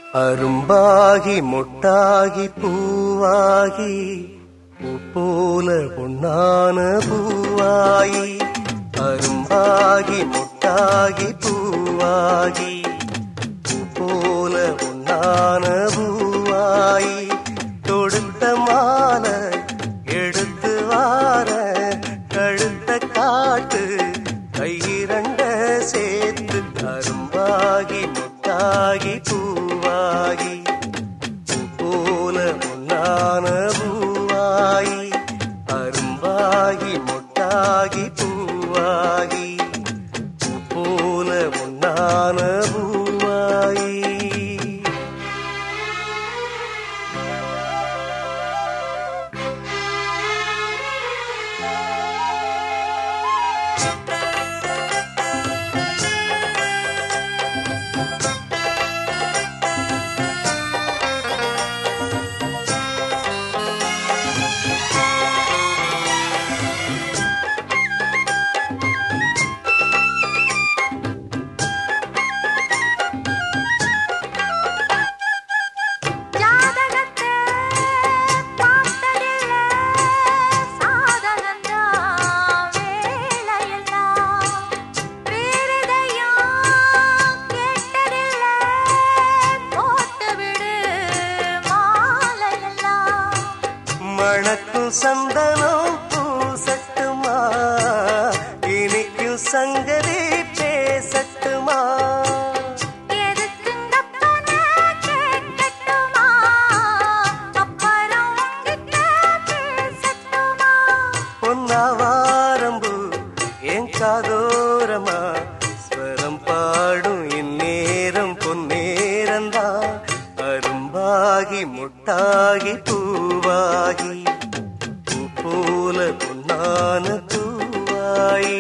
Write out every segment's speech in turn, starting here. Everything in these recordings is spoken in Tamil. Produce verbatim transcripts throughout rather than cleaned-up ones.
அரும்பாகி மொட்டாகி பூவாகி போல பொன்னான பூவாயி அரும்பாகி மொட்டாகி பூவாகி போல பொன்னான பூவாயி தொடுத்த மாலை எடுத்து வார கழுத்த காட்டு கையிரண்ட சேர்த்து அரும்பாகி மொட்டாகி பூவாகி போல பொன்னான பூவாயி அரும்பாகி மொட்டாகி பூவாகி போல பொன்னான பூவாயி. மணக்கும் சந்தனம் பூசட்டுமா இனிக்கும் சங்கதி பேசட்டுமா பொன்னாவாரம்பு என் காதோரமா ஸ்வரம் பாடும் இந்நேரம் பொன்னேரந்தான் அரும்பாகி முட்டாகி பூவாகி போல பொன்னான பூவாயி.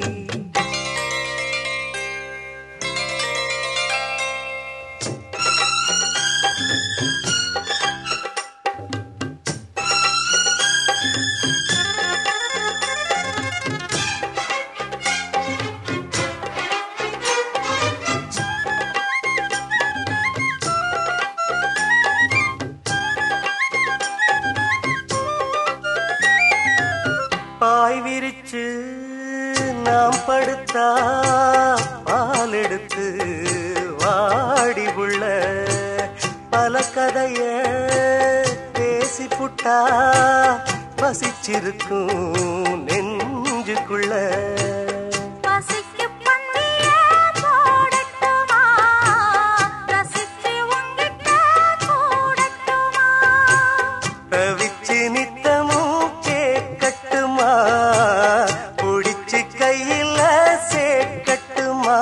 பாய் விரிச்சு நாம் படுத்தா பால் எடுத்து வாடி உள்ள பல கதைய பேசி புட்டா பசிச்சிருக்கும் நெஞ்சுக்குள்ள தவிச்சு நித்தமும் கேட்கட்டுமா புடிச்சு கையில சேர்க்கட்டுமா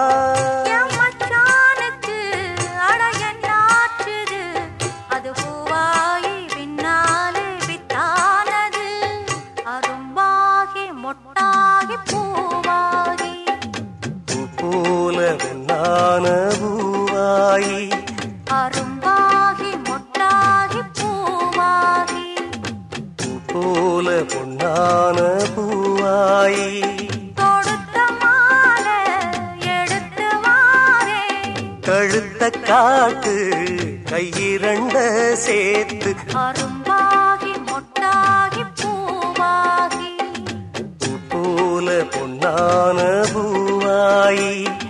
அது பூவாயி பின்னாலே வித்தானது அரும்பாகி மொட்டாகி பூவாகி போல பொன்னான பூவாயி அரும்பாகி மொட்டாகி பூவாகி போல பொன்னான பூவாயி தொடுத்த மாலை எடுத்து வாரே கழுத்த காட்டு கையிரண்ட சேர்த்து அரும்பாகி மொட்டாகி பூவாகி போல பொன்னான பூவாயி